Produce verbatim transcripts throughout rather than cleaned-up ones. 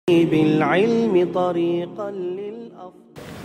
بالعلم طريقا للأفضل.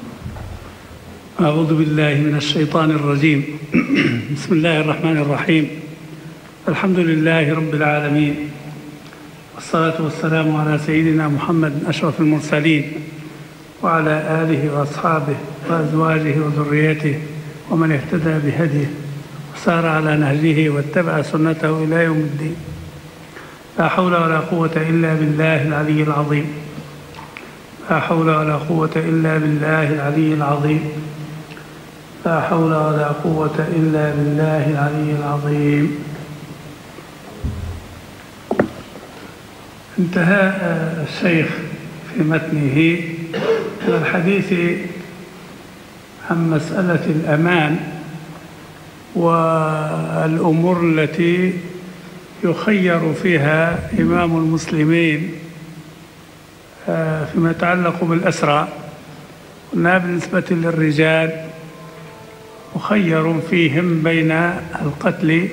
أعوذ بالله من الشيطان الرجيم. بسم الله الرحمن الرحيم. الحمد لله رب العالمين، والصلاة والسلام على سيدنا محمد أشرف المرسلين وعلى آله وأصحابه وأزواجه وذريته ومن اهتدى بهديه وسار على نهجه واتبع سنته إلى يوم الدين. لا حول ولا قوة إلا بالله العلي العظيم. لا حول ولا قوة إلا بالله العلي العظيم. لا حول ولا قوة إلا بالله العلي العظيم. انتهى الشيخ في متنه إلى الحديث عن مسألة الأمان والأمور التي يخير فيها إمام المسلمين فيما يتعلق بالأسرى. قلنا بالنسبة للرجال مخير فيهم بين القتل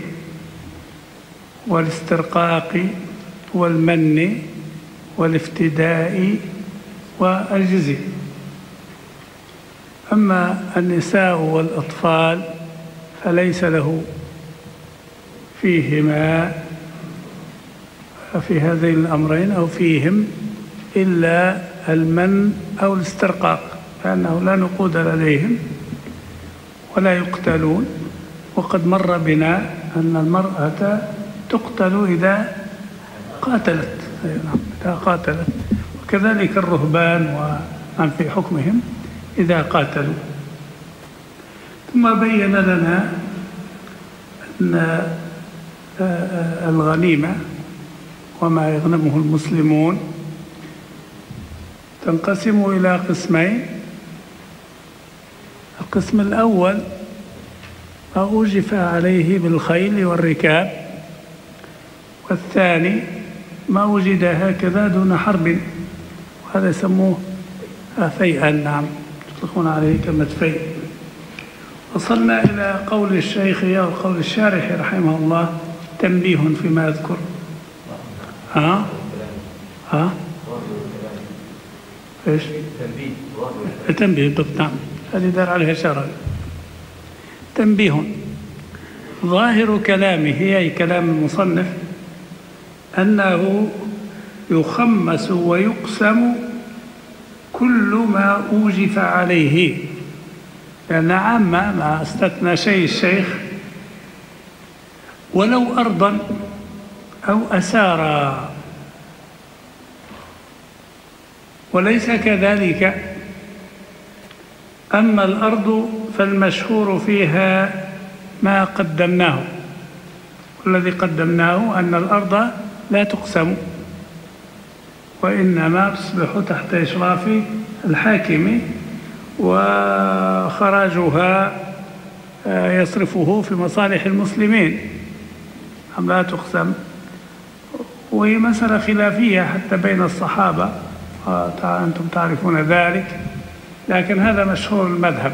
والاسترقاق والمن والافتداء والجزية. أما النساء والأطفال فليس له فيهما في هذين الأمرين أو فيهم إلا المن أو الاسترقاق، لأنه لا نقود لديهم ولا يقتلون. وقد مر بنا أن المرأة تقتل إذا قاتلت، إذا قاتلت، وكذلك الرهبان ومن في حكمهم إذا قاتلوا. ثم بين لنا أن الغنيمة وما يغنمه المسلمون تنقسم إلى قسمين. القسم الأول ما أوجف عليه بالخيل والركاب، والثاني ما وجد هكذا دون حرب، وهذا يسموه فيئا. نعم، يطلقون عليه كلمة فيء. وصلنا إلى قول الشيخ أو قول الشارح رحمه الله: تنبيه فيما يذكر. ها ها ايش؟ تنبيه تنبيه بالضبط. نعم، هذه دار عليها شرع. تنبيه. ظاهر كلامه أي كلام المصنف أنه يخمس ويقسم كل ما أوجف عليه، لأن عامة ما استثنى شيء الشيخ ولو أرضا أو أسارا، وليس كذلك. أما الأرض فالمشهور فيها ما قدمناه، والذي قدمناه أن الأرض لا تقسم، وإنما تصبح تحت إشراف الحاكم، وخراجها يصرفه في مصالح المسلمين، أم لا تقسم. وهي مسألة خلافية حتى بين الصحابة، أنتم تعرفون ذلك، لكن هذا مشهور المذهب.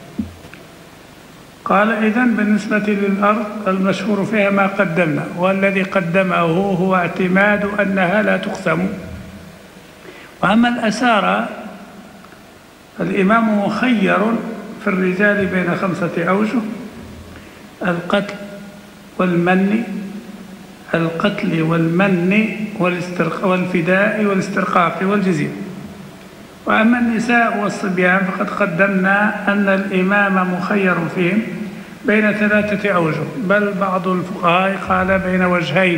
قال: إذن بالنسبة للأرض المشهور فيها ما قدمنا، والذي قدمه هو اعتماد أنها لا تقسم. وأما الأسارى الإمام مخير في الرجال بين خمسة أوجه: القتل والمن القتل والمن والفداء والاسترقاق والجزية. وأما النساء والصبيان فقد قدمنا أن الإمام مخير فيهم بين ثلاثة أوجه، بل بعض الفقهاء قال بين وجهين: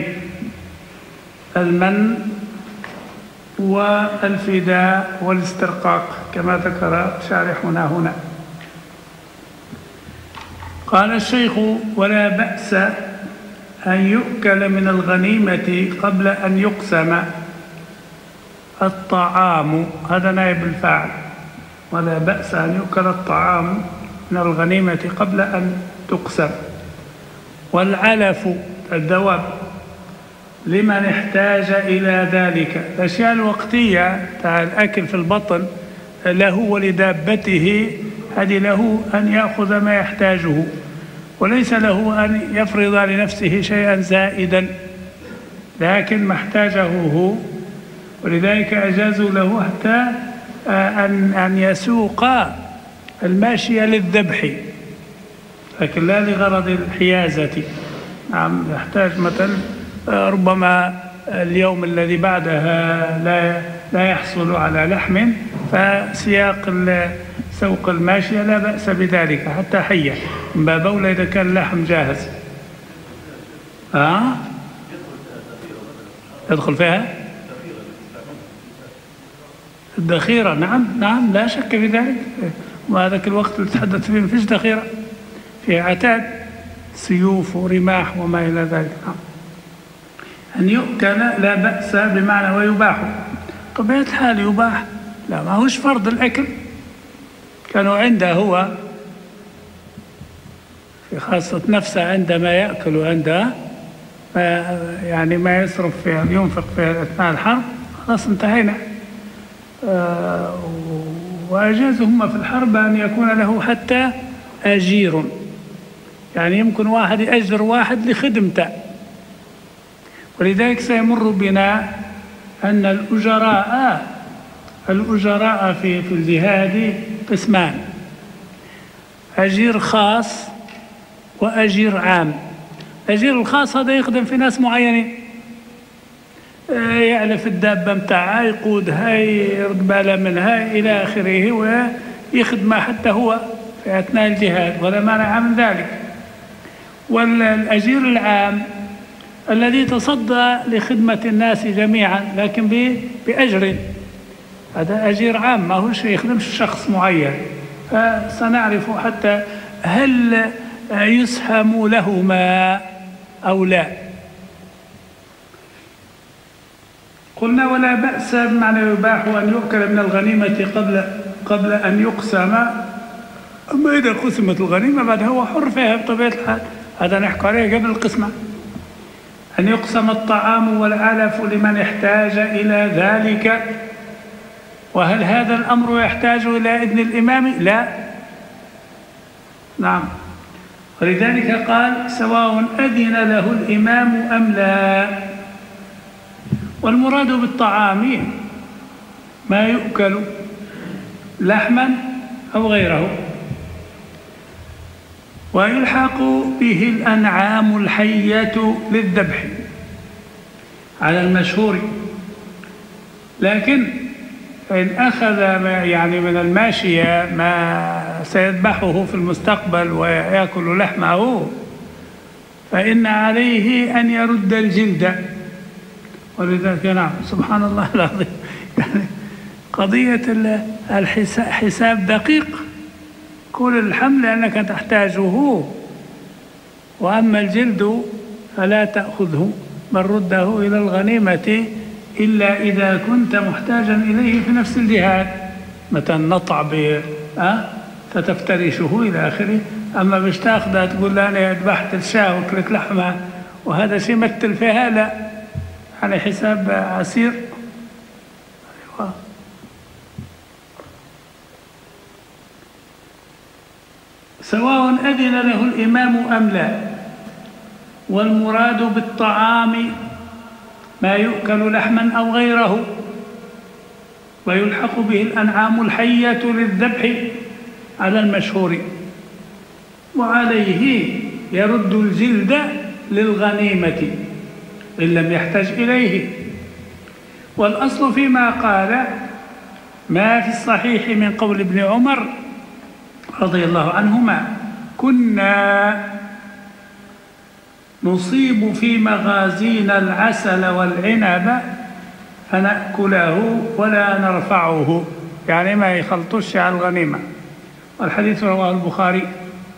المن والفداء والاسترقاق، كما ذكر شارحنا هنا. قال الشيخ: ولا بأس أن يؤكل من الغنيمة قبل أن يقسم الطعام. هذا نائب الفاعل. ولا بأس أن يؤكل الطعام من الغنيمة قبل أن تقسم. والعلف الدواب لمن احتاج إلى ذلك. الأشياء الوقتية تاع الأكل في البطن له ولدابته، هذه له أن يأخذ ما يحتاجه، وليس له أن يفرض لنفسه شيئا زائدا، لكن ما احتاجه هو ولذلك أجازوا له حتى أن أن يسوق الماشية للذبح، لكن لا لغرض الحيازة. نعم، يحتاج مثلا ربما اليوم الذي بعدها لا لا يحصل على لحم، فسياق سوق الماشية لا بأس بذلك حتى حية، من باب أولى إذا كان اللحم جاهز. آه؟ يدخل فيها الذخيرة. نعم نعم لا شك في ذلك، وهذاك الوقت اللي تحدث فيه ما فيش ذخيرة، في عتاد سيوف ورماح وما إلى ذلك. نعم. أن يؤكل لا بأس بمعنى ويباح، طبيعة الحال يباح، لا ما هوش فرض الأكل. كانوا عنده هو في خاصة نفسه عندما يأكل عنده ما يعني ما يصرف فيها ينفق فيها أثناء الحرب، خلاص انتهينا. آه وأجازوا هم في الحرب أن يكون له حتى أجير، يعني يمكن واحد يأجر واحد لخدمته. ولذلك سيمر بنا أن الأجراء الأجراء في في الجهاد قسمان: أجير خاص وأجير عام. الأجير الخاص هذا يخدم في ناس معينين، يعلف الدابة متاعها، يقودها، يرد باله منها إلى آخره، ويخدمها حتى هو في أثناء الجهاد، ولا مانع من ذلك. والأجير العام الذي تصدى لخدمة الناس جميعا لكن بأجر، هذا أجير عام، ما هو شيء يخدمش شخص معين. فسنعرف حتى هل يسهم لهما أو لا. قلنا ولا بأس بمعنى يباح أن يؤكل من الغنيمة قبل قبل أن يقسم. أما إذا قسمت الغنيمة بعد هو حر فيها بطبيعة الحال، هذا نحكي عليه قبل القسمة. أن يقسم الطعام والعلف لمن احتاج إلى ذلك. وهل هذا الأمر يحتاج إلى إذن الإمام؟ لا. نعم، ولذلك قال سواء أذن له الإمام أم لا. والمراد بالطعام ما يؤكل لحما أو غيره، ويلحق به الأنعام الحية للذبح على المشهور. لكن إن أخذ يعني من الماشية ما سيذبحه في المستقبل ويأكل لحمه، فإن عليه أن يرد الجلد. ولذلك نعم سبحان الله العظيم، يعني قضية الحساب دقيق. كل الحمل لأنك تحتاجه، وأما الجلد فلا تأخذه بل رده إلى الغنيمة إلا إذا كنت محتاجا إليه في نفس الجهاد، مثلا نطع ب أه؟ فتفترشه إلى آخره. أما باش تاخذها تقول لا أنا ذبحت الشاة وكلت لحمة وهذا شيء مثل فيها، لا، على حساب عسير. أيوة. سواء أذن له الإمام أم لا. والمراد بالطعام ما يؤكل لحما أو غيره، ويلحق به الأنعام الحية للذبح على المشهور، وعليه يرد الجلد للغنيمة إن لم يحتج إليه. والأصل فيما قال ما في الصحيح من قول ابن عمر رضي الله عنهما: كنا نصيب في مغازينا العسل والعنب فنأكله ولا نرفعه، يعني ما يخلطوش على الغنيمة. والحديث رواه البخاري.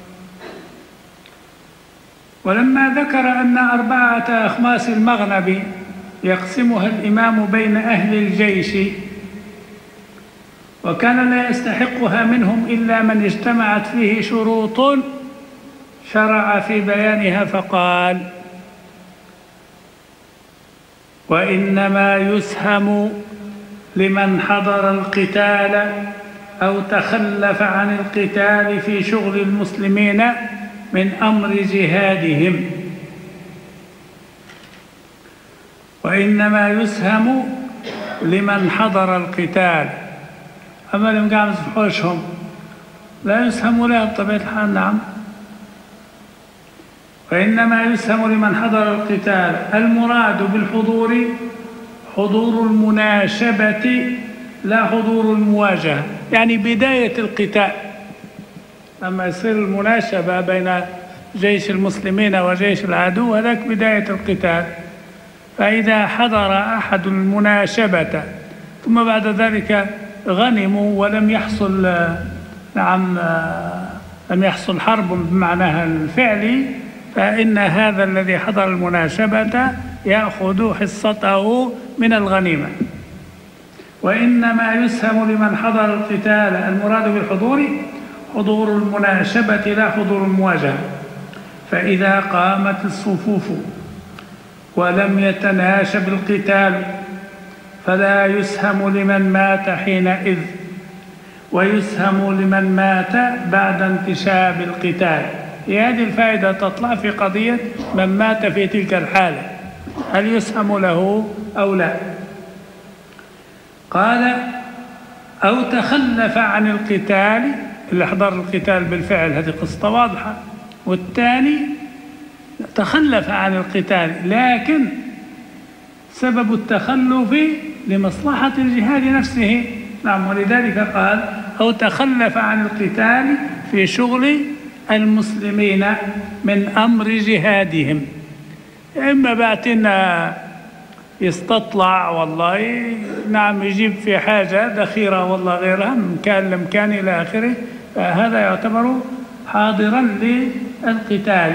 ولما ذكر أن أربعة أخماس المغنم يقسمها الإمام بين أهل الجيش، وكان لا يستحقها منهم إلا من اجتمعت فيه شروط، شرع في بيانها فقال: وإنما يسهم لمن حضر القتال أو تخلف عن القتال في شغل المسلمين من أمر جهادهم. وإنما يسهم لمن حضر القتال. أما اللي قاعد يصبحوشهم لا يسهم له بطبيعة الحال. نعم. وإنما يسهم لمن حضر القتال. المراد بالحضور حضور المناشبة لا حضور المواجهة، يعني بداية القتال. لما يصير المناشبة بين جيش المسلمين وجيش العدو هذاك بداية القتال. فإذا حضر أحد المناشبة ثم بعد ذلك غنموا ولم يحصل نعم لم يحصل حرب بمعناها الفعلي، فإن هذا الذي حضر المناشبة يأخذ حصته من الغنيمة. وإنما يسهم لمن حضر القتال. المراد بالحضور حضور المناشبة لا حضور المواجهة. فإذا قامت الصفوف ولم يتناشب القتال فلا يسهم لمن مات حينئذ، ويسهم لمن مات بعد انتشاب القتال. هذه الفائدة تطلع في قضية من مات في تلك الحالة، هل يسهم له أو لا؟ قال: أو تخلف عن القتال، اللي حضر القتال بالفعل هذه قصة واضحة، والثاني تخلف عن القتال لكن سبب التخلف لمصلحة الجهاد نفسه. نعم. ولذلك قال: أو تخلف عن القتال في شغل المسلمين من أمر جهادهم. إما بعتنا يستطلع والله نعم يجيب في حاجة ذخيرة والله غيرها مكان لمكان إلى آخره، فهذا يعتبر حاضرا للقتال.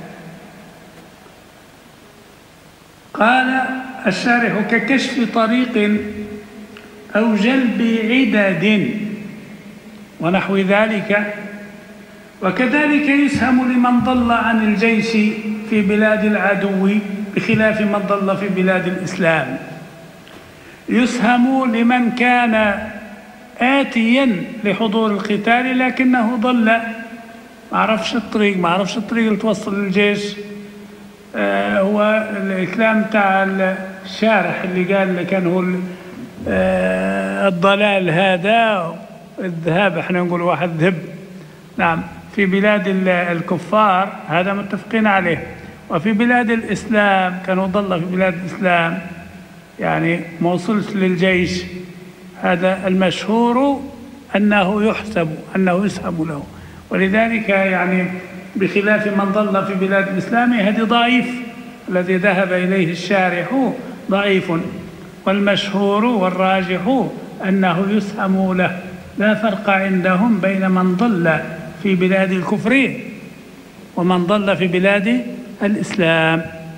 قال الشارح: ككشف طريق أو جلب عدد ونحو ذلك. وكذلك يسهم لمن ضل عن الجيش في بلاد العدو بخلاف من ضل في بلاد الإسلام. يسهم لمن كان آتيا لحضور القتال لكنه ضل، ما عرفش الطريق ما عرفش الطريق اللي توصل للجيش. آه هو الكلام تاع الشارح اللي قال اللي كان هو آه الضلال هذا الذهاب، احنا نقول واحد ذهب. نعم. في بلاد الكفار هذا متفقين عليه، وفي بلاد الإسلام كانوا ضل في بلاد الإسلام يعني ما وصلش للجيش، هذا المشهور أنه يحسب أنه يسهم له. ولذلك يعني بخلاف من ضل في بلاد الإسلام هذه ضعيف، الذي ذهب إليه الشارح ضعيف، والمشهور والراجح أنه يسهم له. لا فرق عندهم بين من ضل في بلاد الكفر ومن ضل في بلاد الإسلام.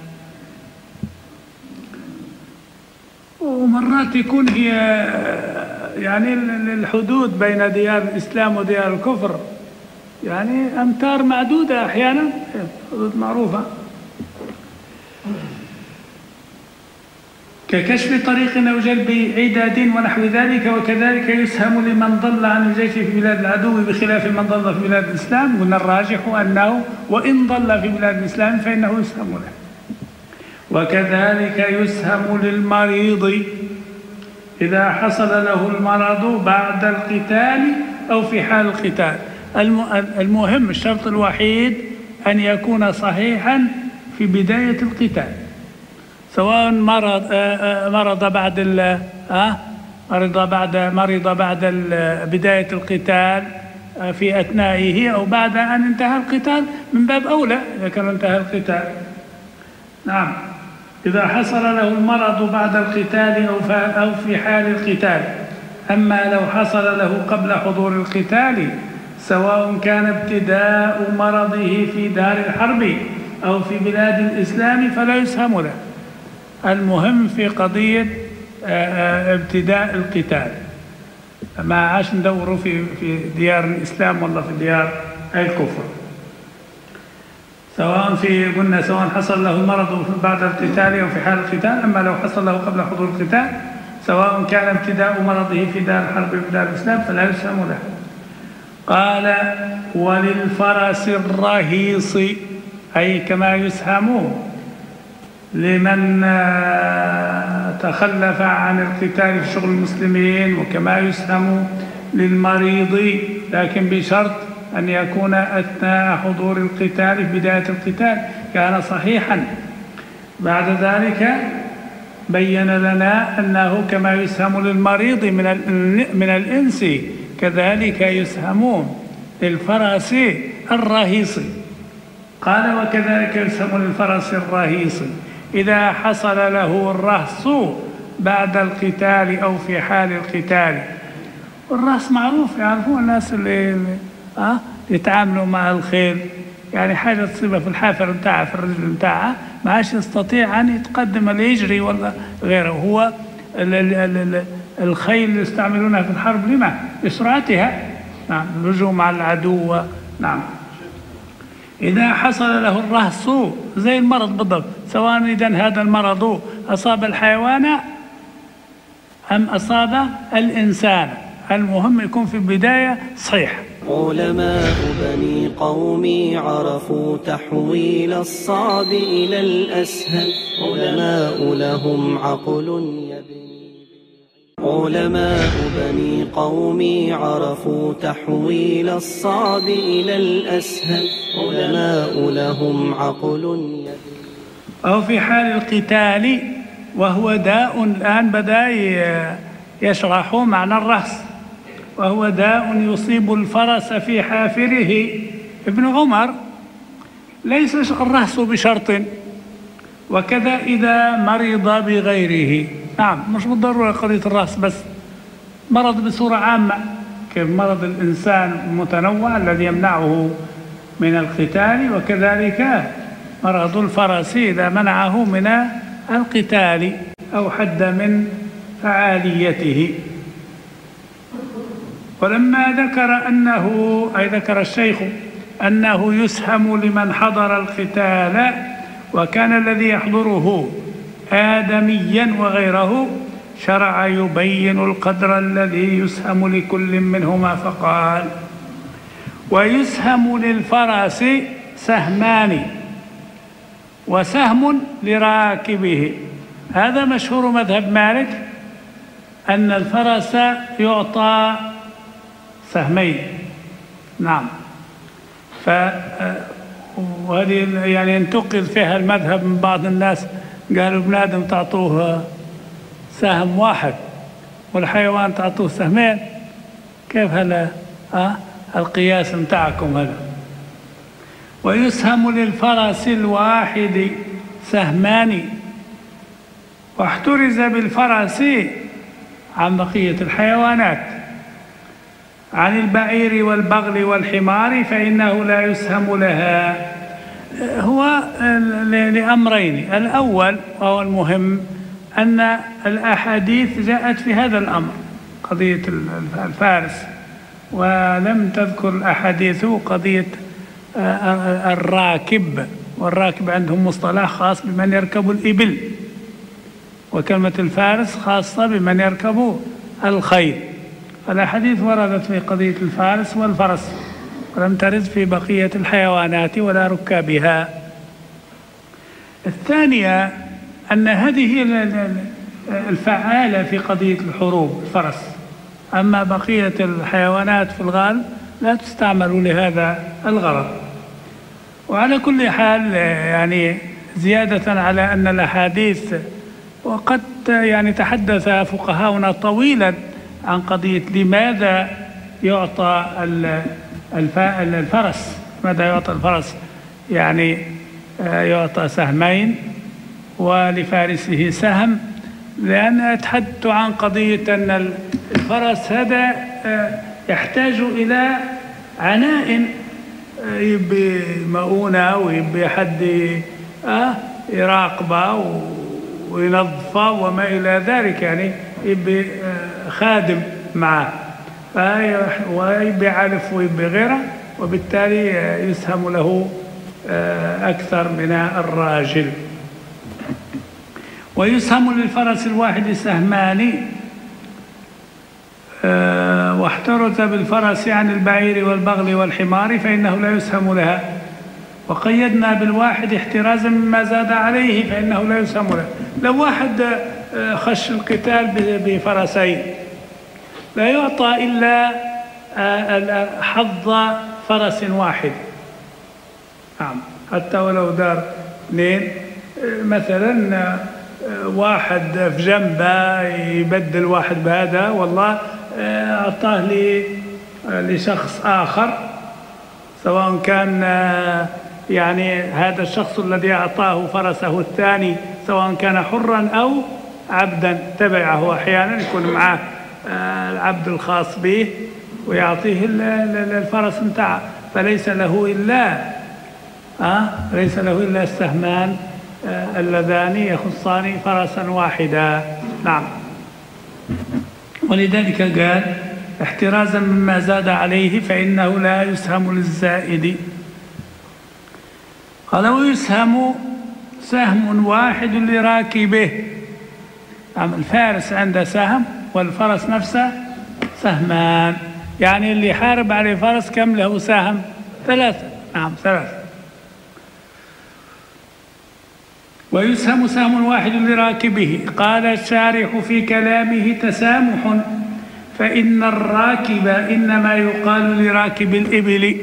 ومرات يكون هي يعني الحدود بين ديار الإسلام وديار الكفر يعني أمتار معدودة أحيانا، حدود معروفة. ككشف طريق أو جلب عداد ونحو ذلك. وكذلك يسهم لمن ضل عن الجيش في بلاد العدو بخلاف من ضل في بلاد الإسلام. قلنا الراجح أنه وإن ضل في بلاد الإسلام فإنه يسهم له. وكذلك يسهم للمريض إذا حصل له المرض بعد القتال أو في حال القتال. المهم الشرط الوحيد أن يكون صحيحا في بداية القتال، سواء مرض مرض بعد ال مرض بعد مرض بعد بداية القتال في أثنائه أو بعد أن انتهى القتال، من باب أولى إذا كان انتهى القتال. نعم. إذا حصل له المرض بعد القتال أو في حال القتال. أما لو حصل له قبل حضور القتال سواء كان ابتداء مرضه في دار الحرب أو في بلاد الإسلام فلا يسهم له. المهم في قضية ابتداء القتال، ما عاش ندوروا في في ديار الإسلام ولا في ديار الكفر. سواء في قلنا سواء حصل له المرض بعد القتال أو في حال القتال. أما لو حصل له قبل حضور القتال سواء كان ابتداء مرضه في دار الحرب أو في دار الإسلام فلا يسهم له. قال: وللفرس الرهيص، أي كما يسهم لمن تخلف عن القتال في شغل المسلمين، وكما يسهم للمريض لكن بشرط أن يكون أثناء حضور القتال في بداية القتال كان صحيحا. بعد ذلك بين لنا أنه كما يسهم للمريض من من الإنس كذلك يسهم للفرس الرهيص. قال وكذلك يسهم للفرس الرهيص إذا حصل له الرهص بعد القتال أو في حال القتال. والرهص معروف، يعرفون الناس اللي, اللي أه يتعاملوا مع الخيل، يعني حاجة تصيبها في الحافر بتاعها في الرجل بتاعها ما عادش يستطيع أن يتقدم اللي يجري ولا غيره. هو ال ال ال الخيل اللي يستعملونها في الحرب لما؟ لسرعتها، نعم، الهجوم على العدو. نعم. إذا حصل له الرهص زي المرض بالضبط، سواء إذا هذا المرض أصاب الحيوان أم أصاب الإنسان، المهم يكون في البداية صحيح. علماء بني قومي عرفوا تحويل الصعب إلى الأسهل، علماء لهم عقل يبني. علماء بني قومي عرفوا تحويل الصعب إلى الأسهل، علماء لهم عقل يبني. أو في حال القتال وهو داء، الآن بدأ يشرح معنى الرهص، وهو داء يصيب الفرس في حافره. ابن عمر ليس الرهص بشرط، وكذا إذا مرض بغيره. نعم، مش بالضرورة قضية الرهص بس، مرض بصورة عامة كيف مرض الإنسان المتنوع الذي يمنعه من القتال، وكذلك مرض الفرس إذا منعه من القتال أو حد من فعاليته. ولما ذكر أنه أي ذكر الشيخ أنه يسهم لمن حضر القتال وكان الذي يحضره آدميا وغيره، شرع يبين القدر الذي يسهم لكل منهما فقال: ويسهم للفرس سهمان وسهم لراكبه. هذا مشهور مذهب مالك أن الفرس يعطى سهمين. نعم. ف وهذه يعني انتقل فيها المذهب من بعض الناس، قالوا ابن آدم تعطوه سهم واحد والحيوان تعطوه سهمين، كيف هذا؟ أه؟ القياس متاعكم هذا. ويسهم للفرس الواحد سهمان، واحترز بالفرس عن بقية الحيوانات، عن البعير والبغل والحمار فإنه لا يسهم لها. هو لأمرين: الأول وهو المهم أن الأحاديث جاءت في هذا الأمر، قضية الفارس، ولم تذكر الأحاديث قضية الراكب، والراكب عندهم مصطلح خاص بمن يركب الإبل، وكلمة الفارس خاصة بمن يركب الخيل. فالأحاديث وردت في قضية الفارس والفرس، ولم ترد في بقية الحيوانات ولا ركابها. الثانية أن هذه الفعالة في قضية الحروب الفرس، أما بقية الحيوانات في الغالب لا تستعمل لهذا الغرض. وعلى كل حال يعني زيادة على أن الأحاديث، وقد يعني تحدث فقهاؤنا طويلا عن قضية لماذا يعطى الفرس، ماذا يعطى الفرس، يعني يعطى سهمين ولفارسه سهم، لأن تحدث عن قضية أن الفرس هذا يحتاج إلى عناء، يبي مؤونة ويبي حد يراقبه وينظفه وما إلى ذلك، يعني يبي خادم معه ويبي علف ويبي غيره، وبالتالي يسهم له أكثر من الراجل. ويسهم للفرس الواحد سهمان، واحترز بالفرس عن البعير والبغل والحمار فإنه لا يسهم لها، وقيدنا بالواحد احترازا مما زاد عليه فإنه لا يسهم له. لو واحد خش القتال بفرسين لا يعطى إلا حظ فرس واحد. نعم، حتى ولو دار اثنين مثلا، واحد في جنبه يبدل واحد بهذا، والله أعطاه لشخص آخر، سواء كان يعني هذا الشخص الذي أعطاه فرسه الثاني سواء كان حرا أو عبدا تبعه، أحيانا يكون معه العبد الخاص به ويعطيه الفرس متاعه، فليس له إلا أه ليس له إلا السهمان اللذان يخصان فرسا واحدا. نعم، ولذلك قال احترازا مما زاد عليه فإنه لا يسهم للزائد. قال ويسهم سهم واحد لراكبه. نعم، الفارس عنده سهم والفرس نفسه سهمان، يعني اللي حارب عليه فرس كم له سهم؟ ثلاثة. نعم، ثلاثة. ويسهم سهم واحد لراكبه. قال الشارح في كلامه تسامح، فإن الراكب إنما يقال لراكب الإبل،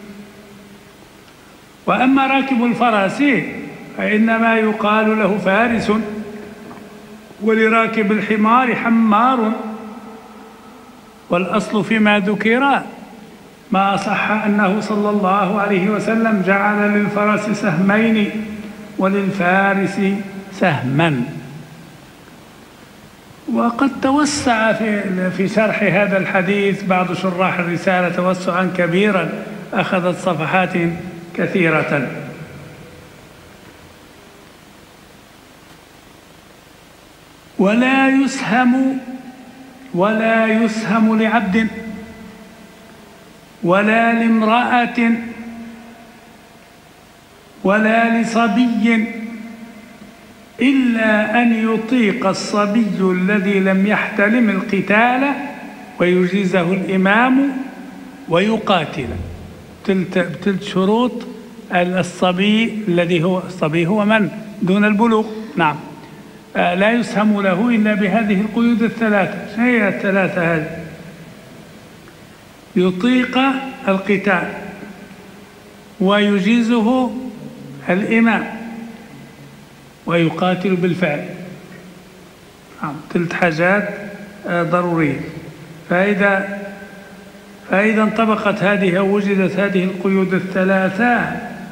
وأما راكب الفرس فإنما يقال له فارس، ولراكب الحمار حمار. والأصل فيما ذكر ما صح أنه صلى الله عليه وسلم جعل للفرس سهمين وللفارس سهما. وقد توسع في في شرح هذا الحديث بعض شراح الرسالة توسعا كبيرا أخذت صفحات كثيرة. ولا يسهم ولا يسهم لعبد ولا لامرأة ولا لصبي إلا أن يطيق الصبي الذي لم يحتلم القتال ويجيزه الإمام ويقاتل. تلت شروط الصبي الذي هو الصبي هو من دون البلوغ. نعم، لا يسهم له إلا بهذه القيود الثلاثة. ما هي الثلاثة هذه؟ يطيق القتال ويجيزه الإمام ويقاتل بالفعل. نعم، ثلاث حاجات ضرورية. فإذا فإذا انطبقت هذه أو وجدت هذه القيود الثلاثة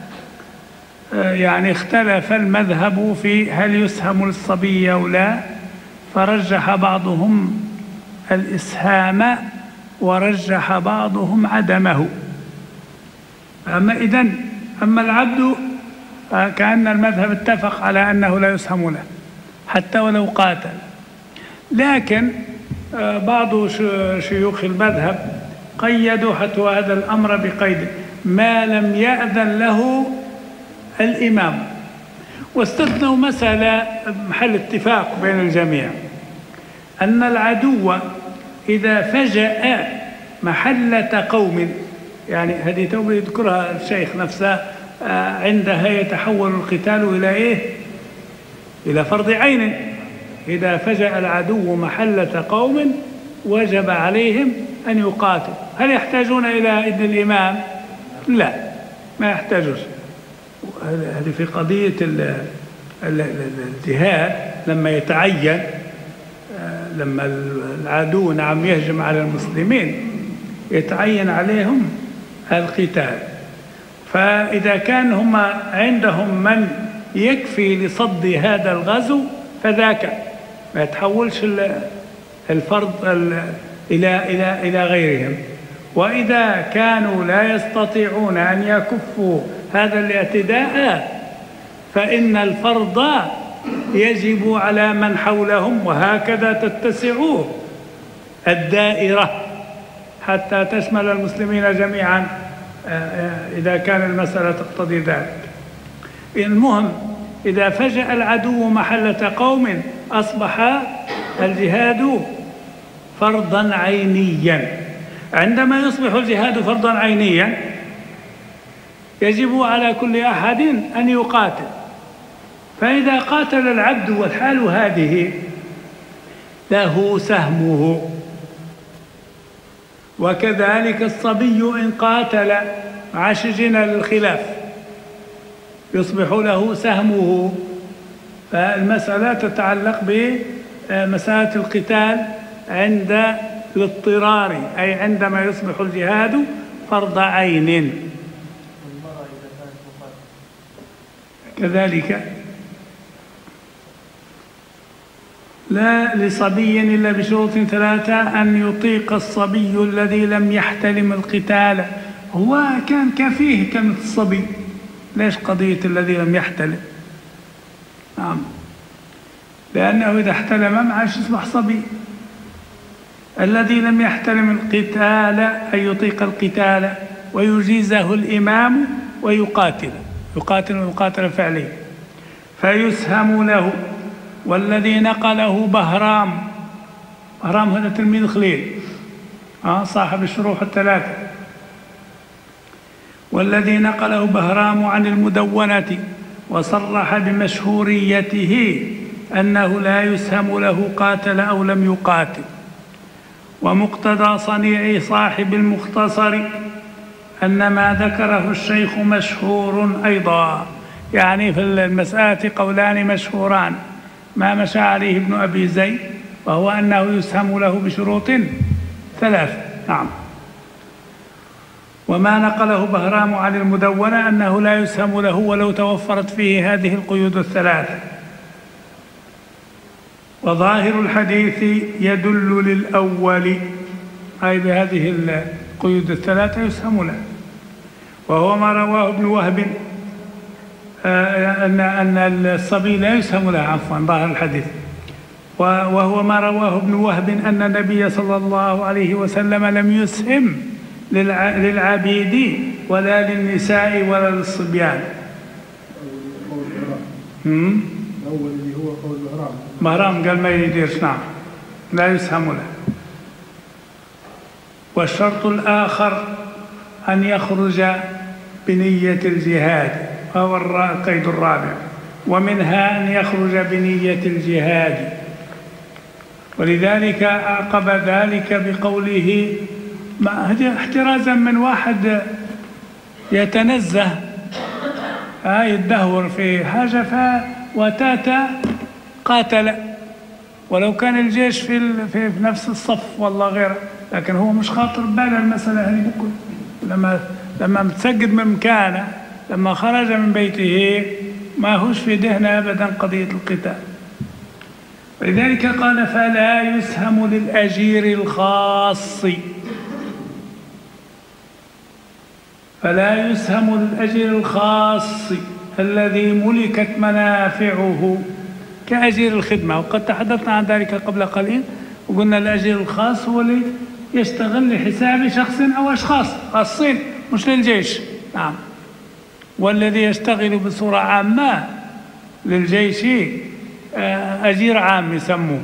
يعني اختلف المذهب في هل يسهم للصبي أو لا، فرجح بعضهم الإسهام ورجح بعضهم عدمه. أما إذن أما العبد كأن المذهب اتفق على أنه لا يسهم له حتى ولو قاتل، لكن بعض شيوخ المذهب قيدوا حتى هذا الأمر بقيد ما لم يأذن له الإمام، واستثنوا مسألة محل اتفاق بين الجميع، أن العدو إذا فجأ محلة قوم، يعني هذه توبة يذكرها الشيخ نفسه، عندها يتحول القتال إلى إيه؟ إلى فرض عين. إذا فجأ العدو محلة قوم وجب عليهم أن يقاتلوا. هل يحتاجون إلى إذن الإمام؟ لا، ما يحتاجون. هذه في قضية الجهاد لما يتعين، لما العدو نعم يهجم على المسلمين يتعين عليهم القتال، فإذا كان هم عندهم من يكفي لصد هذا الغزو فذاك ما يتحولش الفرض إلى إلى إلى غيرهم. وإذا كانوا لا يستطيعون أن يكفوا هذا الاعتداء فإن الفرض يجب على من حولهم، وهكذا تتسع الدائرة حتى تشمل المسلمين جميعا إذا كان المسألة تقتضي ذلك. المهم إذا فجأ العدو محلة قوم أصبح الجهاد فرضا عينيا. عندما يصبح الجهاد فرضا عينيا يجب على كل أحد أن يقاتل، فإذا قاتل العبد والحال هذه له سهمه. وكذلك الصبي إن قاتل، عشجنا للخلاف، يصبح له سهمه. فالمسألة تتعلق بمسألة القتال عند الاضطرار، أي عندما يصبح الجهاد فرض عين. كذلك لا لصبي إلا بشروط ثلاثة: أن يطيق الصبي الذي لم يحتلم القتال. هو كان كفيه كلمة الصبي، ليش قضية الذي لم يحتلم؟ نعم، لأنه إذا احتلم ما عادش يصبح صبي. الذي لم يحتلم القتال أي يطيق القتال ويجيزه الإمام ويقاتل، يقاتل ويقاتل فعليه، فيسهم له. والذي نقله بهرام، بهرام هذا تلميذ خليل آه صاحب الشروح الثلاثة. والذي نقله بهرام عن المدونة وصرح بمشهوريته أنه لا يسهم له قاتل أو لم يقاتل. ومقتضى صنيع صاحب المختصر أن ما ذكره الشيخ مشهور أيضا، يعني في المسألة قولان مشهوران ما مشى عليه ابن أبي زيد، وهو أنه يسهم له بشروط ثلاث. نعم. وما نقله بهرام عن المدونة أنه لا يسهم له ولو توفرت فيه هذه القيود الثلاثة. وظاهر الحديث يدل للأول، أي بهذه القيود الثلاثة يسهم له. وهو ما رواه ابن وهب أن أن الصبي لا يسهم له، عفوا ظاهر الحديث. وهو ما رواه ابن وهب أن النبي صلى الله عليه وسلم لم يسهم للعبيد ولا للنساء ولا للصبيان. الأول اللي هو قول بهرام، بهرام قال ما يديرش، نعم، لا يسهم له. والشرط الآخر أن يخرج بنية الجهاد، وهو القيد الرابع، ومنها أن يخرج بنية الجهاد. ولذلك أعقب ذلك بقوله احترازا من واحد يتنزه آه يتدهور في حاجة وتاتا قاتل، ولو كان الجيش في, في نفس الصف والله غيره، لكن هو مش خاطر باله المسألة هذه بكل. لما لما متسجد من مكانه، لما خرج من بيته ما هوش في ذهنه أبدا قضية القتال. ولذلك قال فلا يسهم للأجير الخاص، فلا يسهم للأجير الخاص الذي ملكت منافعه كأجير الخدمة. وقد تحدثنا عن ذلك قبل قليل، وقلنا الأجير الخاص هو اللي يشتغل لحساب شخص أو أشخاص خاصين مش للجيش. نعم. والذي يشتغل بصورة عامة للجيش أجير عام يسموه.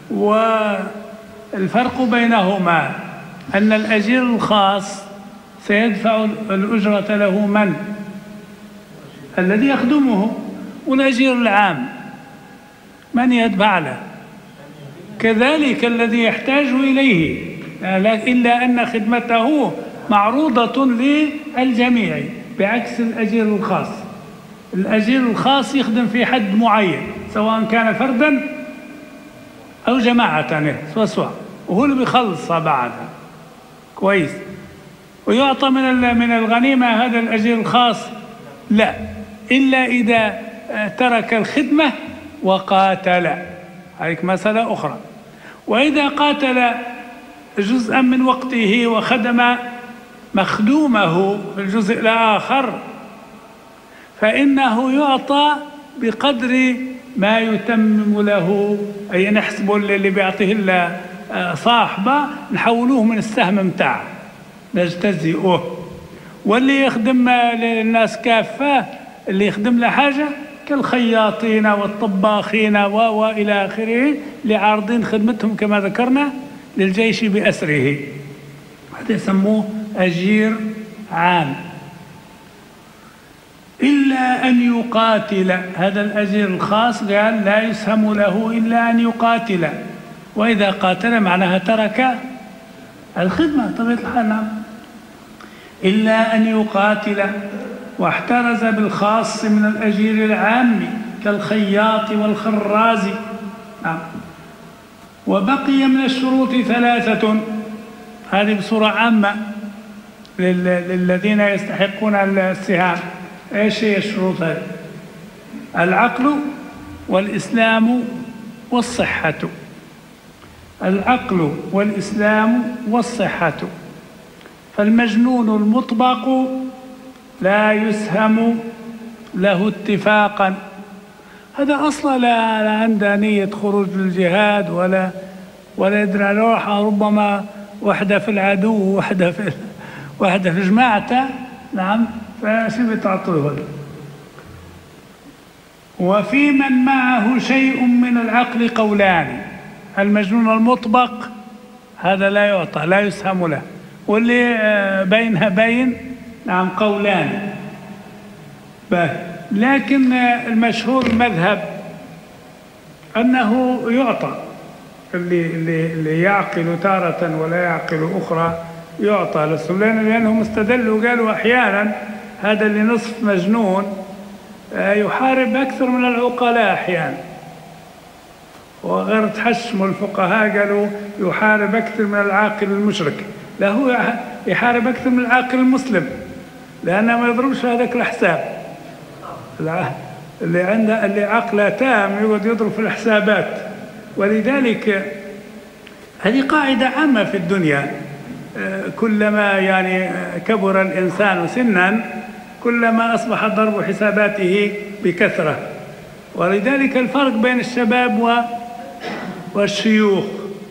والفرق بينهما أن الأجير الخاص سيدفع الأجرة له من؟ الذي يخدمه. والأجير العام من يدفع له؟ كذلك الذي يحتاج إليه، إلا أن خدمته معروضة للجميع بعكس الأجير الخاص. الأجير الخاص يخدم في حد معين سواء كان فردا أو جماعة سوا سوا، وهو اللي بيخلصها بعدها كويس، ويعطى من من الغنيمة هذا الأجير الخاص لا، إلا إذا ترك الخدمة وقاتل، هذيك مسألة أخرى. وإذا قاتل جزءا من وقته وخدم مخدومه في الجزء الآخر فإنه يعطى بقدر ما يتمم له، أي نحسبه اللي بيعطيه صاحبه نحولوه من السهم متاعه نجتزئه. واللي يخدم للناس كافة اللي يخدم له حاجة كالخياطين والطباخين وإلى آخره اللي عارضين خدمتهم كما ذكرنا للجيش بأسره، هذا يسموه أجير عام. إلا أن يقاتل، هذا الأجير الخاص قال لا يسهم له إلا أن يقاتل. وإذا قاتل معناها ترك الخدمة طبيعة الحال. نعم. إلا أن يقاتل واحترز بالخاص من الأجير العام كالخياط والخراز. نعم. وبقي من الشروط ثلاثة، هذه بصورة عامة للذين يستحقون السهام. ايش هي الشروط هذه؟ العقل والإسلام والصحة. العقل والإسلام والصحة. فالمجنون المطبق لا يسهم له اتفاقا، هذا أصلا لا, لا عنده نية خروج للجهاد ولا ولا يدري روحه، ربما وحده في العدو ووحده في وحده في جماعته. نعم. فشو بتعطله هذا؟ وفي من معه شيء من العقل قولان. المجنون المطبق هذا لا يعطى، لا يسهم له. واللي بينها بين نعم قولان. لكن المشهور المذهب أنه يعطى، اللي, اللي, اللي يعقل تارة ولا يعقل أخرى يعطى للسلطان، لأنهم استدلوا قالوا أحيانا هذا اللي نصف مجنون يحارب أكثر من العقلاء أحيانا، وغير تحشموا الفقهاء قالوا يحارب أكثر من العاقل المشرك، لا هو يحارب أكثر من العاقل المسلم، لأنه ما يضربش هذاك الحساب. اللي عنده اللي عقله تام يقعد يضرب في الحسابات. ولذلك هذه قاعدة عامة في الدنيا، كلما يعني كبر الإنسان سنا كلما أصبح ضرب حساباته بكثرة. ولذلك الفرق بين الشباب والشيوخ.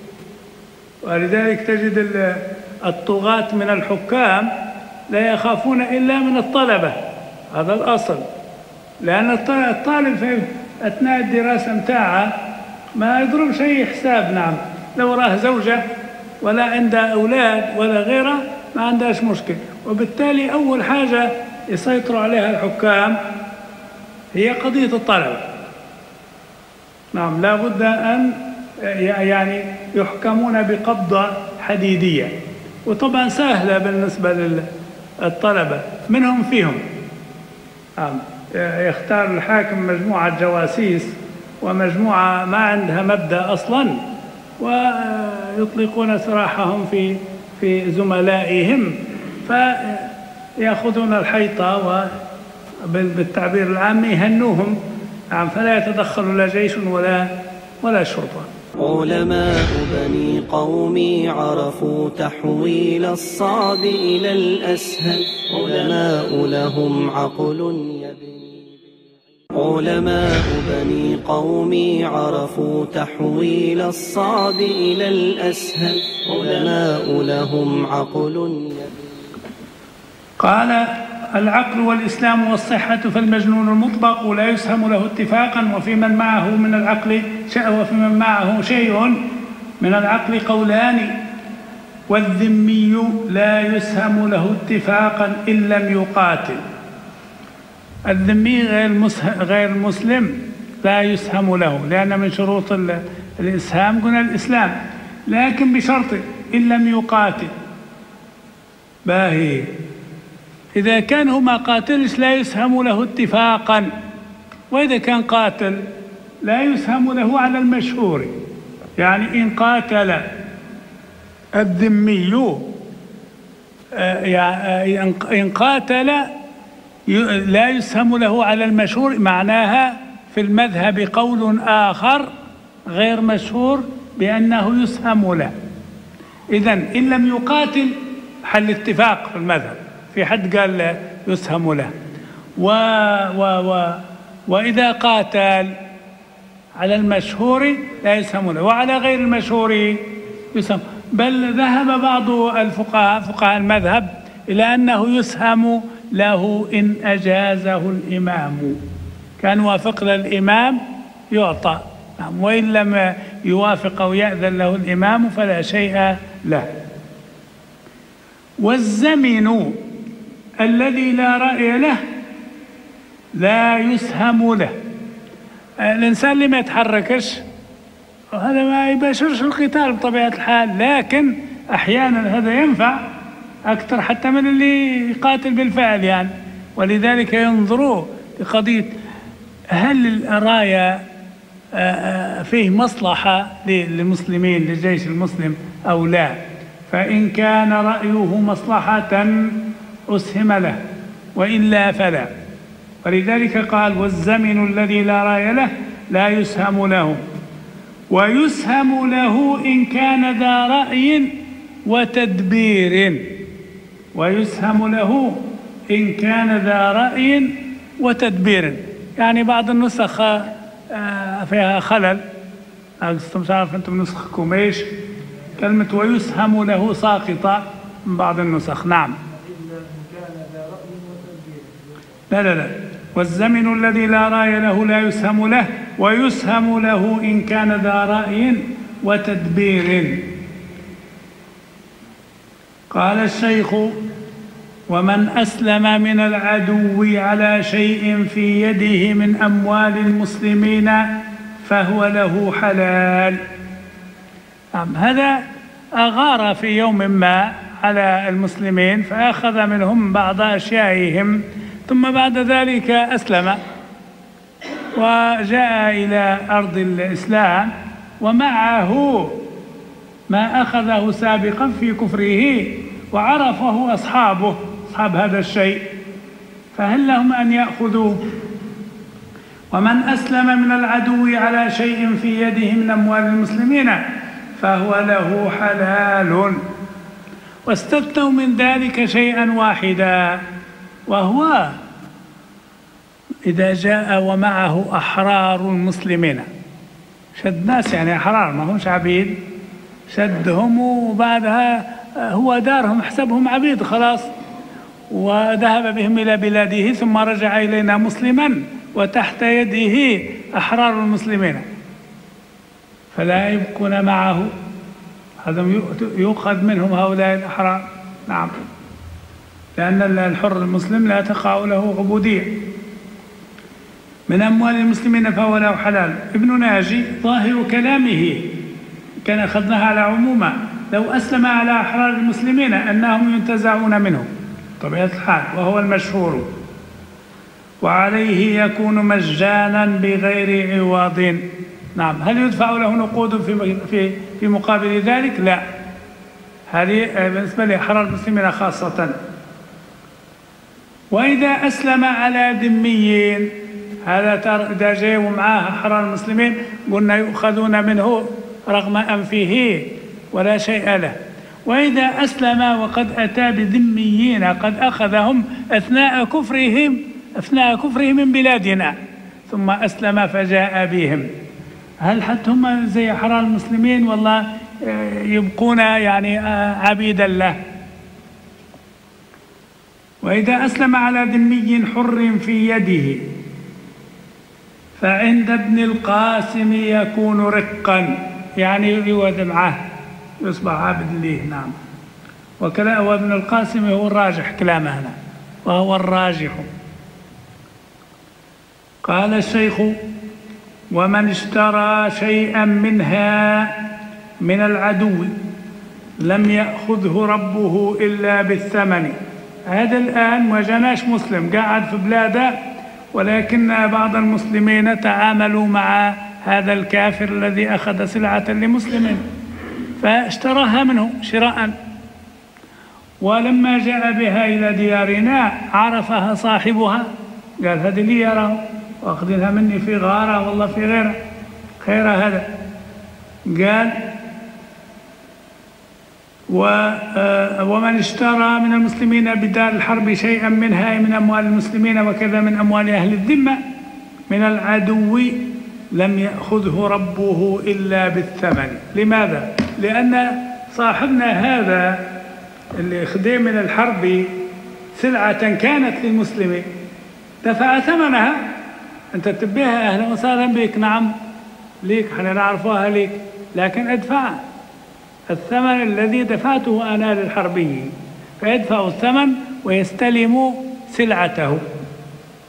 ولذلك تجد الطغاة من الحكام لا يخافون إلا من الطلبة، هذا الأصل، لأن الطالب في أثناء الدراسة متاعه ما يضرب شيء حساب. نعم. لو راه زوجة ولا عنده أولاد ولا غيره ما عندهاش مشكل. وبالتالي أول حاجة يسيطروا عليها الحكام هي قضية الطلبة. نعم. لا بد أن يعني يحكمون بقبضة حديدية، وطبعا سهلة بالنسبة للطلبة، منهم فيهم. نعم. يختار الحاكم مجموعة جواسيس ومجموعة ما عندها مبدأ أصلا، ويطلقون سراحهم في في زملائهم، فيأخذون الحيطة وبالتعبير العام يهنوهم. نعم. فلا يتدخل لا جيش ولا ولا شرطة. علماء بني قومي عرفوا تحويل الصعب إلى الأسهل. علماء لهم عقل يبني. علماء بني قومي عرفوا تحويل الصعب إلى الأسهل. علماء لهم عقل يبني. قال: العقل والإسلام والصحة. فالمجنون المطبق لا يسهم له اتفاقا، وفي من معه من العقل شيء وفي من معه شيء من العقل قولان. والذمي لا يسهم له اتفاقا إن لم يقاتل. الذمي غير المسلم لا يسهم له، لأن من شروط الإسهام قلنا الإسلام، لكن بشرط إن لم يقاتل. باهي. إذا كان هو ما قاتلش لا يسهم له اتفاقا، وإذا كان قاتل لا يسهم له على المشهور. يعني إن قاتل الذمي إن قاتل لا يسهم له على المشهور، معناها في المذهب قول آخر غير مشهور بأنه يسهم له. إذن إن لم يقاتل حل اتفاق في المذهب، في حد قال يسهم له. و و و وإذا قاتل على المشهور لا يسهم له، وعلى غير المشهور يسهم. بل ذهب بعض الفقهاء فقهاء المذهب إلى أنه يسهم له إن أجازه الإمام، كان وافق للإمام يعطى، وإن لم يوافق أو يأذن له الإمام فلا شيء له. والزمن الذي لا رأي له لا يسهم له. الإنسان اللي ما يتحركش وهذا ما يباشرش القتال بطبيعة الحال، لكن أحيانا هذا ينفع أكثر حتى من اللي يقاتل بالفعل يعني. ولذلك ينظروا لقضية هل الراية فيه مصلحة للمسلمين للجيش المسلم أو لا. فإن كان رأيه مصلحة أسهم له، وإلا فلا. ولذلك قال: والزمن الذي لا راية له لا يسهم له، ويسهم له إن كان ذا رأي وتدبير. ويسهم له إن كان ذا رأي وتدبير. يعني بعض النسخ فيها خلل، مش عارف أنتم نسخكم إيش، كلمة ويسهم له ساقطة من بعض النسخ. نعم. لا لا لا، والزمن الذي لا راي له لا يسهم له، ويسهم له إن كان ذا رأي وتدبير. قال الشيخ: ومن أسلم من العدو على شيء في يده من أموال المسلمين فهو له حلال. هذا أغار في يوم ما على المسلمين فأخذ منهم بعض أشيائهم، ثم بعد ذلك أسلم وجاء إلى أرض الإسلام ومعه ما أخذه سابقا في كفره وعرفه أصحابه أصحاب هذا الشيء، فهل لهم أن يأخذوه؟ ومن أسلم من العدو على شيء في يده من أموال المسلمين فهو له حلال. واستثنوا من ذلك شيئا واحدا، وهو إذا جاء ومعه أحرار المسلمين. شد ناس يعني أحرار، ما همش عبيد، شدهم وبعدها هو دارهم حسبهم عبيد خلاص، وذهب بهم إلى بلاده ثم رجع إلينا مسلما وتحت يده أحرار المسلمين، فلا يبقون معه، هذا يؤخذ منهم هؤلاء الأحرار. نعم، لأن الحر المسلم لا تقع له عبودية. من أموال المسلمين فهو له حلال. ابن ناجي ظاهر كلامه كان أخذناها على عموما، لو أسلم على أحرار المسلمين أنهم ينتزعون منه طبيعة الحال، وهو المشهور، وعليه يكون مجانا بغير عوض. نعم. هل يدفع له نقود في في في مقابل ذلك؟ لا، هذه بالنسبة لأحرار المسلمين خاصة. وإذا أسلم على ذميين، هذا إذا جاءوا معاه أحرار المسلمين قلنا يؤخذون منه رغم أنفه ولا شيء له. وإذا أسلم وقد أتى بذميين قد أخذهم أثناء كفرهم أثناء كفرهم من بلادنا ثم أسلم فجاء بهم، هل حتى هم زي أحرار المسلمين والله يبقون يعني عبيدا له؟ وإذا أسلم على ذمي حر في يده فعند ابن القاسم يكون رقا، يعني يود معه يصبح عبد ليه. نعم. وكلا وابن القاسم هو الراجح كلامه هنا، وهو الراجح. قال الشيخ: ومن اشترى شيئا منها من العدو لم يأخذه ربه إلا بالثمن. هذا الآن ما جاناش مسلم قاعد في بلاده، ولكن بعض المسلمين تعاملوا مع هذا الكافر الذي أخذ سلعة لمسلم فاشتراها منه شراء، ولما جاء بها إلى ديارنا عرفها صاحبها قال هذه لي يراه واخذها مني في غارة والله في غيره خير هذا. قال: ومن اشترى من المسلمين بدار الحرب شيئا منها من أموال المسلمين وكذا من أموال أهل الذمة من العدو لم يأخذه ربه إلا بالثمن. لماذا؟ لأن صاحبنا هذا اللي خدم من الحرب سلعة كانت للمسلمين دفع ثمنها، أنت تبيها أهلا وسهلا بك، نعم ليك احنا نعرفوها ليك، لكن ادفع الثمن الذي دفعته أنا للحربي، فيدفع الثمن ويستلم سلعته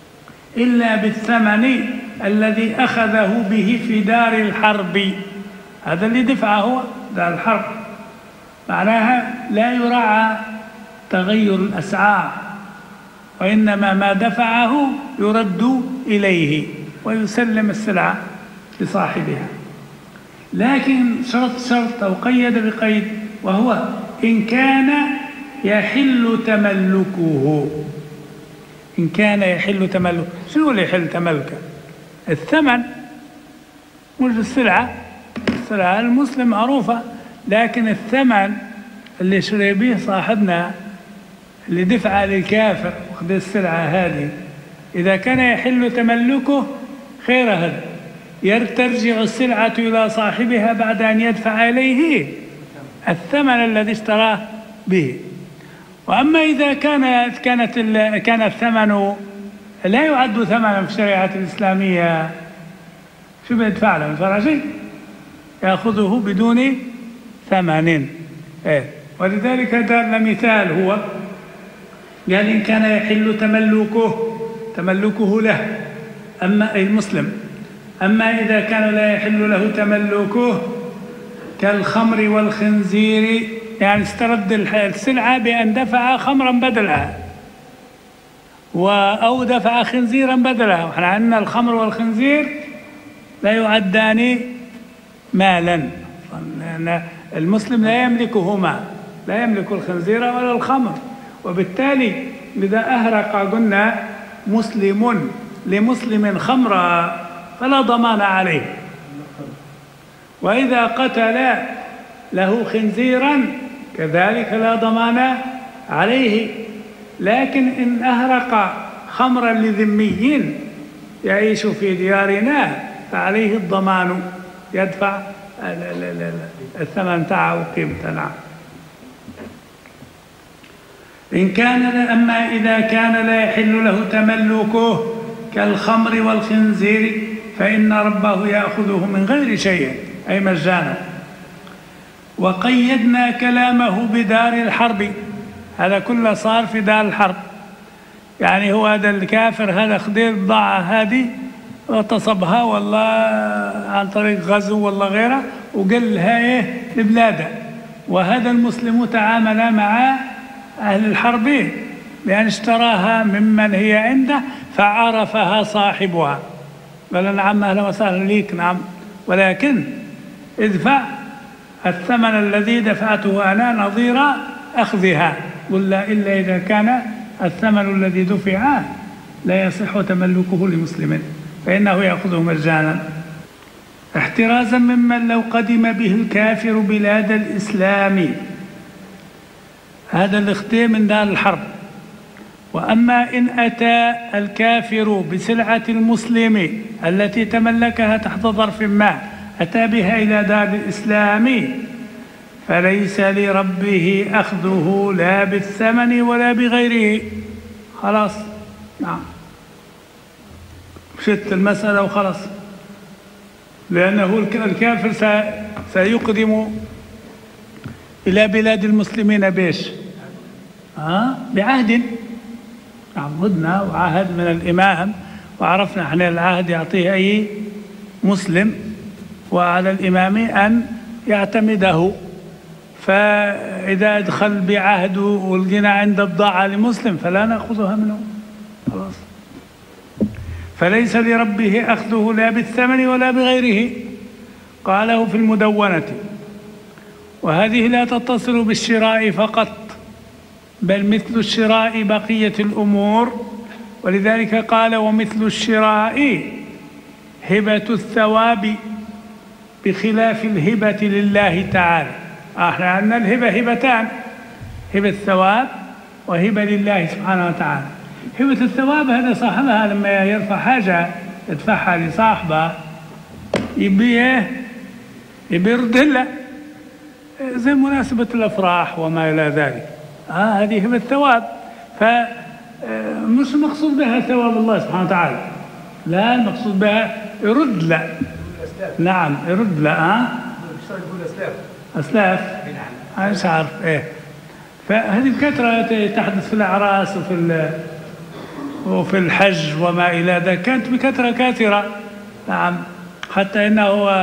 إلا بالثمن الذي أخذه به في دار الحرب. هذا اللي دفعه هو دار الحرب. معناها لا يراعى تغير الأسعار، وإنما ما دفعه يرد إليه ويسلم السلعة لصاحبها. لكن شرط شرط أو قيد بقيد، وهو إن كان يحل تملكه. إن كان يحل تملكه، شنو اللي يحل تملكه؟ الثمن مش السلعة. السلعة المسلم معروفة، لكن الثمن اللي شري به صاحبنا اللي دفع للكافر وخذ السلعة هذه، إذا كان يحل تملكه خير هذا، يرترجع السلعة إلى صاحبها بعد أن يدفع إليه الثمن الذي اشتراه به. وأما إذا كانت كانت كان الثمن لا يعد ثمنا في الشريعة الإسلامية، شو بيدفع له؟ ما شيء، يأخذه بدون ثمن. إيه. ولذلك دار مثال هو قال إن كان يحل تملكه تملكه له، أما المسلم، أما إذا كان لا يحل له تملكه كالخمر والخنزير، يعني استرد السلعة بأن دفع خمرا بدلها أو دفع خنزيرا بدلها. ونحن عندنا الخمر والخنزير لا يعدان مالا، لأن المسلم لا يملكهما، لا يملك الخنزير ولا الخمر. وبالتالي إذا أهرق قلنا مسلم لمسلم خمرا فلا ضمان عليه، وإذا قتل له خنزيرا كذلك لا ضمان عليه. لكن إن أهرق خمرا لذمي يعيش في ديارنا فعليه الضمان، يدفع الثمن تاعه وقيمته. نعم. إن كان أما إذا كان لا يحل له تملكه كالخمر والخنزير فإن ربه يأخذه من غير شيء، أي مجانا. وقيدنا كلامه بدار الحرب، هذا كله صار في دار الحرب. يعني هو هذا الكافر هذا خدير بضاعة هذه واغتصبها والله عن طريق غزو والله غيره وقال لها ايه لبلاده، وهذا المسلم تعامل مع أهل الحرب لأن اشتراها ممن هي عنده فعرفها صاحبها، قال نعم أهلا وسهلا ليك، نعم، ولكن ادفع الثمن الذي دفعته أنا نظير أخذها، قل لا إلا إذا كان الثمن الذي دفع لا يصح تملكه لمسلم فإنه يأخذه مجانا، احترازا ممن لو قدم به الكافر بلاد الإسلام. هذا الاختيار من دار الحرب. وأما إن أتى الكافر بسلعة المسلم التي تملكها تحت ظرف ما أتى بها إلى دار الإسلام فليس لربه أخذه لا بالثمن ولا بغيره. خلاص، نعم، مشت المسألة وخلاص، لأنه الكافر سيقدم إلى بلاد المسلمين بيش آه؟ بعهد عهدنا وعهد من الإمام، وعرفنا احنا العهد يعطيه أي مسلم وعلى الإمام أن يعتمده. فإذا أدخل بعهد ولقينا عند الضاعة لمسلم فلا نأخذها منه، خلاص. فليس لربه أخذه لا بالثمن ولا بغيره، قاله في المدونة. وهذه لا تتصل بالشراء فقط بل مثل الشراء بقية الأمور، ولذلك قال ومثل الشراء هبة الثواب بخلاف الهبة لله تعالى. احنا عندنا الهبة هبتان، هبة الثواب وهبة لله سبحانه وتعالى. هبة الثواب هذا صاحبها لما يرفع حاجة يدفعها لصاحبه يبيه يبرد له زي مناسبة الأفراح وما إلى ذلك. آه هذه هبة الثواب، فمش المقصود بها ثواب الله سبحانه وتعالى، لا، المقصود بها يرد له. نعم، يرد له. آه أسلاف أسلاف أنا مش عارف إيه. فهذه بكثرة تحدث في الأعراس وفي وفي الحج وما إلى ذلك، كانت بكثرة كثيرة. نعم، حتى إنه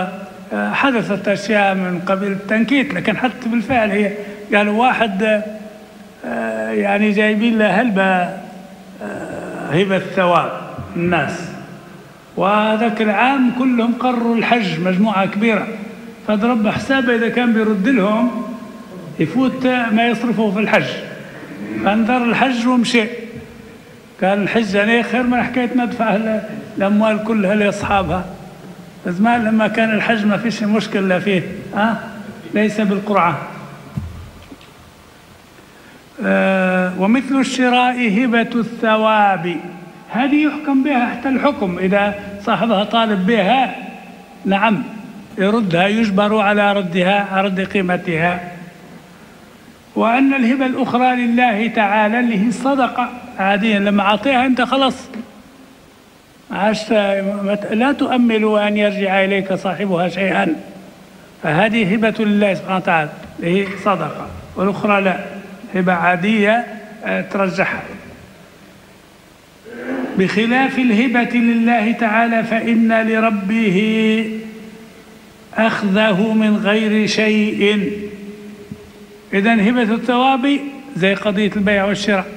حدثت أشياء من قبل التنكيت، لكن حتى بالفعل هي قالوا واحد يعني جايبين له هلبة هبة ثواب الناس، وذاك العام كلهم قرروا الحج مجموعة كبيرة، فضرب حسابه إذا كان بيرد لهم يفوت ما يصرفه في الحج، فانذر الحج ومشي. قال الحج أنا خير من حكاية ندفع الأموال كلها لأصحابها. زمان لما كان الحج ما فيش مشكلة فيه، أه؟ ليس بالقرعة. أه ومثل الشراء هبة الثواب، هذه يحكم بها حتى الحكم، إذا صاحبها طالب بها نعم يردها، يجبر على ردها، على رد قيمتها. وأن الهبة الأخرى لله تعالى اللي هي الصدقة عاديا، لما أعطيها أنت خلاص عشت، لا تؤمل أن يرجع إليك صاحبها شيئا، فهذه هبة لله سبحانه وتعالى اللي هي صدقة، والأخرى لا، هبة عادية ترجحها. بخلاف الهبة لله تعالى فإن لربه أخذه من غير شيء. إذن هبة الثواب زي قضية البيع والشراء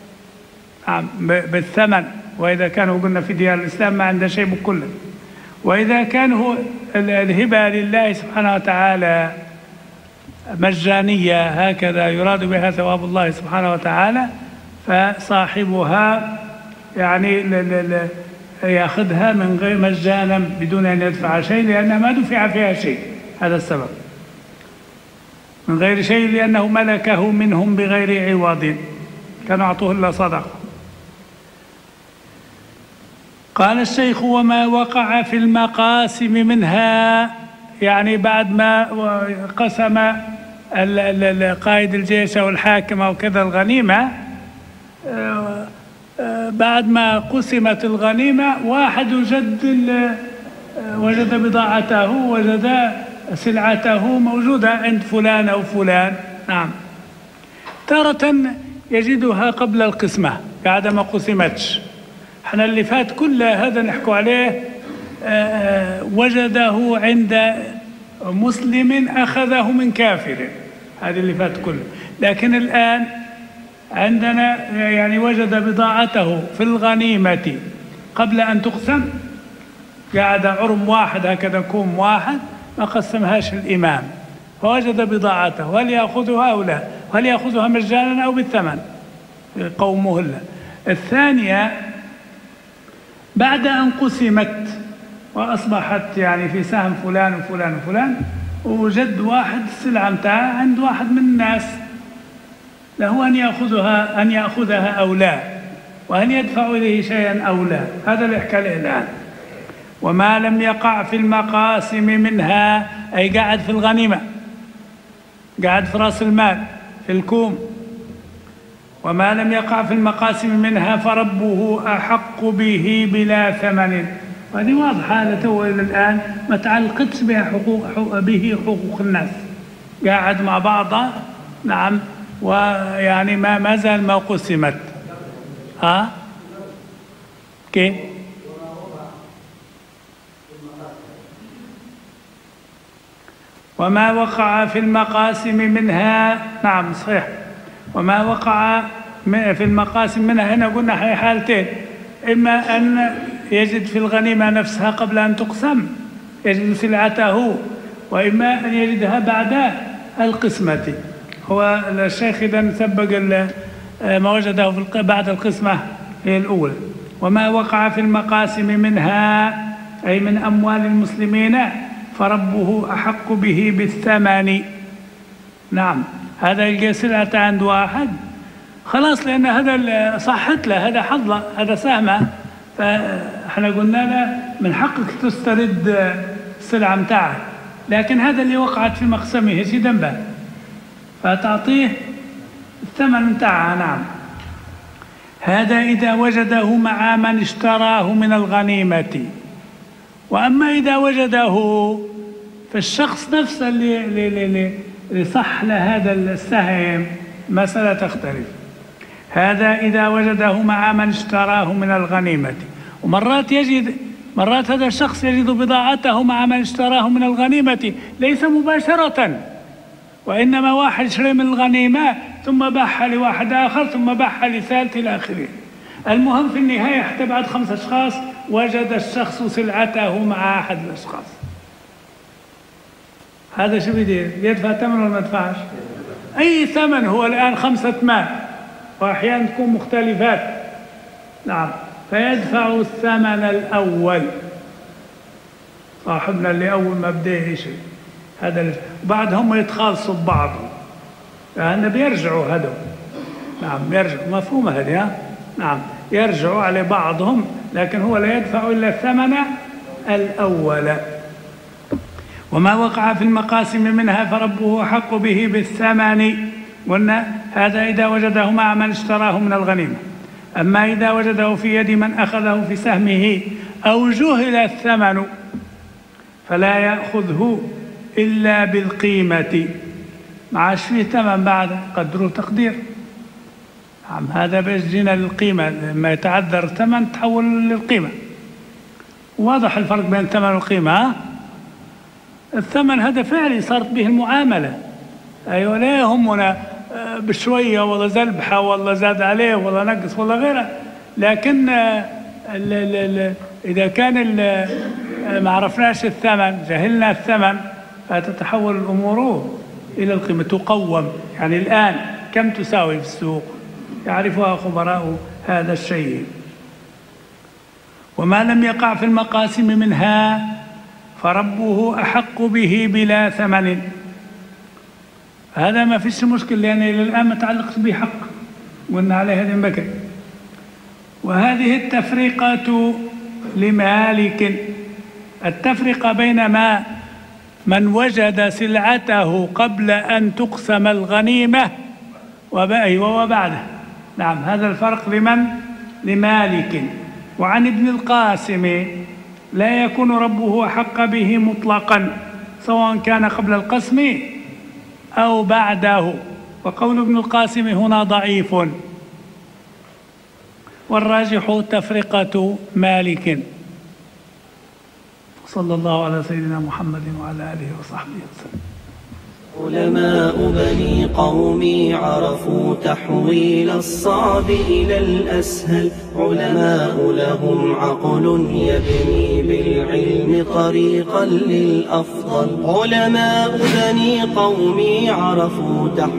بالثمن، وإذا كانوا قلنا في ديار الإسلام ما عنده شيء بكله، وإذا كان هو الهبة لله سبحانه وتعالى مجانية هكذا يراد بها ثواب الله سبحانه وتعالى، فصاحبها يعني يأخذها من غير مجانا بدون أن يدفع شيء، لأنها ما دفع فيها شيء، هذا السبب. من غير شيء لأنه ملكه منهم بغير عوض، كانوا أعطوه إلا صدقة. قال الشيخ وما وقع في المقاسم منها، يعني بعد ما قسم قائد الجيش أو الحاكم أو كذا الغنيمة، بعد ما قسمت الغنيمة واحد وجد وجد بضاعته، وجد سلعته موجودة عند فلان أو فلان، نعم، تارة يجدها قبل القسمة بعد ما قسمتش. احنا اللي فات كل هذا نحكوا عليه وجده عند مسلم أخذه من كافر، هذا اللي فات كله. لكن الآن عندنا يعني وجد بضاعته في الغنيمة قبل أن تقسم، قاعد عرم واحد هكذا كوم واحد ما قسمهاش الإمام، فوجد بضاعته، هل يأخذها أو لا؟ هل يأخذها مجانا أو بالثمن؟ قومه له. الثانية بعد أن قسمت وأصبحت يعني في سهم فلان وفلان وفلان، ووجد واحد السلعة متاعه عند واحد من الناس، له أن يأخذها أن يأخذها أو لا، وهل يدفع إليه شيئا أو لا، هذا اللي يحكى له الآن. وما لم يقع في المقاسم منها، أي قاعد في الغنيمة، قاعد في رأس المال في الكوم. وما لم يقع في المقاسم منها فربه أحق به بلا ثمن، وهذه واضحة لتو إلى الآن ما تعلقتش بها حقوق, حقوق به حقوق الناس، قاعد مع بعضها نعم، ويعني ما ما زال ما قسمت. ها كيف؟ وما وقع في المقاسم منها، نعم صحيح، وما وقع في المقاسم منها، هنا قلنا حالتين، إما أن يجد في الغنيمة نفسها قبل أن تقسم يجد سلعته، وإما أن يجدها بعد القسمة. هو الشيخ إذن سبق ما وجده بعد القسمة هي الأولى. وما وقع في المقاسم منها أي من أموال المسلمين فربه أحق به بالثمن، نعم، هذا يلقى سلعة عند واحد خلاص، لأن هذا صحت له، هذا حظ، هذا سهمه، فاحنا قلنا له من حقك تسترد السلعة متاعه، لكن هذا اللي وقعت في مقسمه ايش ذنبه، فتعطيه الثمن متاعها، نعم. هذا إذا وجده مع من اشتراه من الغنيمة. وأما إذا وجده فالشخص نفسه اللي, اللي, اللي صح لهذا السهم مسألة تختلف. هذا إذا وجده مع من اشتراه من الغنيمة. ومرات يجد مرات هذا الشخص يجد بضاعته مع من اشتراه من الغنيمة ليس مباشرة، وإنما واحد اشترى من الغنيمة ثم باعها لواحد آخر ثم باعها لثالث إلى آخره. المهم في النهاية حتى بعد خمس أشخاص وجد الشخص سلعته مع أحد الأشخاص. هذا شو بيدير؟ يدفع ثمن ولا ما يدفعش؟ أي ثمن هو الآن خمسة مال، وأحيانا تكون مختلفات. نعم، فيدفع الثمن الأول صاحبنا اللي أول ما بدأ يشتري هذا، بعدهم يتخالصوا ببعضهم لأن بيرجعوا هذا. نعم يرجعوا، مفهوم هذه؟ نعم يرجعوا على بعضهم، لكن هو لا يدفع إلا الثمن الأول. وما وقع في المقاسم منها فربه أحق به بالثمن، قلنا هذا إذا وجده مع من اشتراه من الغنيمة. أما إذا وجده في يد من أخذه في سهمه أو جهل الثمن فلا يأخذه إلا بالقيمة. معاش فيه ثمن بعد قدره تقدير. نعم هذا بيجينا للقيمة، لما يتعذر الثمن تحول للقيمة. واضح الفرق بين الثمن والقيمة؟ الثمن هذا فعلي صارت به المعاملة، أيوة لا يهمنا بشوية والله زلبحة والله زاد عليه والله نقص والله غيره. لكن ال ال ال إذا كان ما عرفناش الثمن، جهلنا الثمن، فتتحول الأمور إلى القيمة، تقوم. يعني الآن كم تساوي في السوق يعرفها خبراء هذا الشيء. وما لم يقع في المقاسم منها فربه أحق به بلا ثمن. هذا ما فيش مشكل لأن إلى الآن ما تعلقت به حق، قلنا عليه هذه بكري. وهذه التفرقة لمالك، التفرقة بين ما من وجد سلعته قبل أن تقسم الغنيمة وبعده. نعم هذا الفرق لمن؟ لمالك. وعن ابن القاسم لا يكون ربه أحق به مطلقا سواء كان قبل القسم أو بعده. وقول ابن القاسم هنا ضعيف، والراجح تفرقة مالك. صلى الله على سيدنا محمد وعلى آله وصحبه وسلم. علماء بني قومي عرفوا تحويل الصعب إلى الأسهل. علماء لهم عقل يبني بالعلم طريقا للأفضل. علماء بني قومي عرفوا تحويل